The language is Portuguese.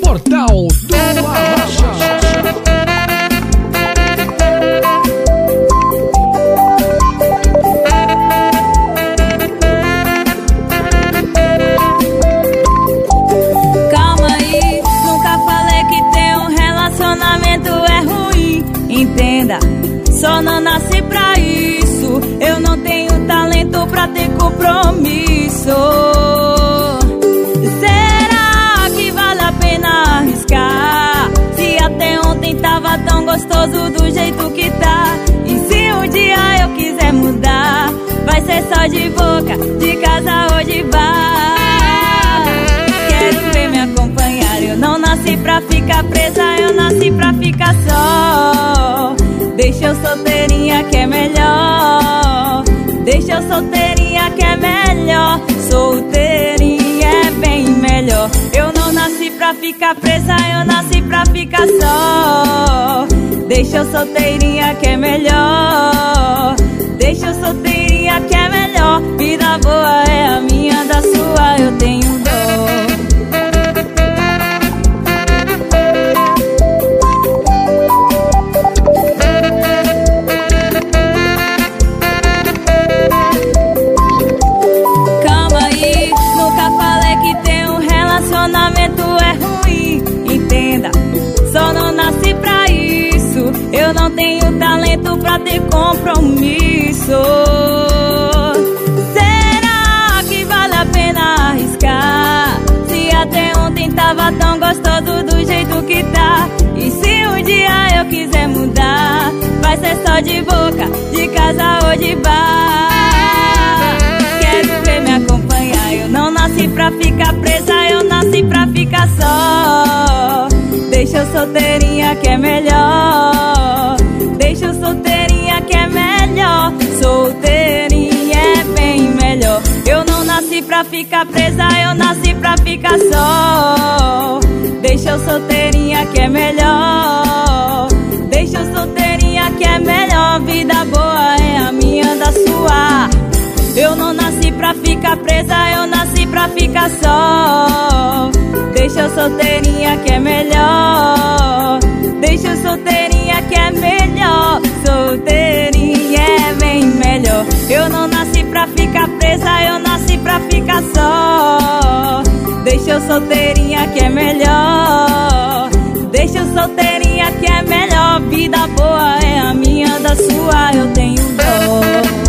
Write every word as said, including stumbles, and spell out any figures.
Portal do Arrocha. Entenda, só não nasci pra isso. Eu não tenho talento pra ter compromisso. Será que vale a pena arriscar? Se até ontem tava tão gostoso do jeito que tá. E se um dia eu quiser mudar, vai ser só de boca, de casa ou de bar. Quero ver me acompanhar. Eu não nasci pra ficar presa, eu nasci pra ficar só. Deixa eu solteirinha que é melhor. Deixa eu solteirinha que é melhor. Solteirinha é bem melhor. Eu não nasci pra ficar presa, eu nasci pra ficar só. Deixa eu solteirinha que é melhor. Deixa eu solteirinha que é melhor. Vida boa é a minha, da sua eu tenho dó. Relacionamento é ruim, entenda, só não nasci pra isso. Eu não tenho talento pra ter compromisso. Será que vale a pena arriscar? Se até ontem tava tão gostoso do jeito que tá. E se um dia eu quiser mudar, vai ser só de boca, de casa ou de bar. Quero ver me acompanhar. Eu não nasci pra ficar presa, eu nasci pra ficar só. Deixa eu solteirinha que é melhor. Deixa eu solteirinha que é melhor. Solteirinha é bem melhor. Eu não nasci pra ficar presa, eu nasci pra ficar só. Deixa eu solteirinha que é melhor. Deixa eu solteirinha que é melhor. Vida boa é a minha, da sua. Eu não nasci pra ficar presa, eu nasci pra ficar só. Deixa eu solteirinha que é melhor. Deixa eu solteirinha que é melhor. Solteirinha é bem melhor. Eu não nasci pra ficar presa, eu nasci pra ficar só. Deixa eu solteirinha que é melhor. Deixa eu solteirinha que é melhor. Vida boa é a minha, da sua eu tenho dó.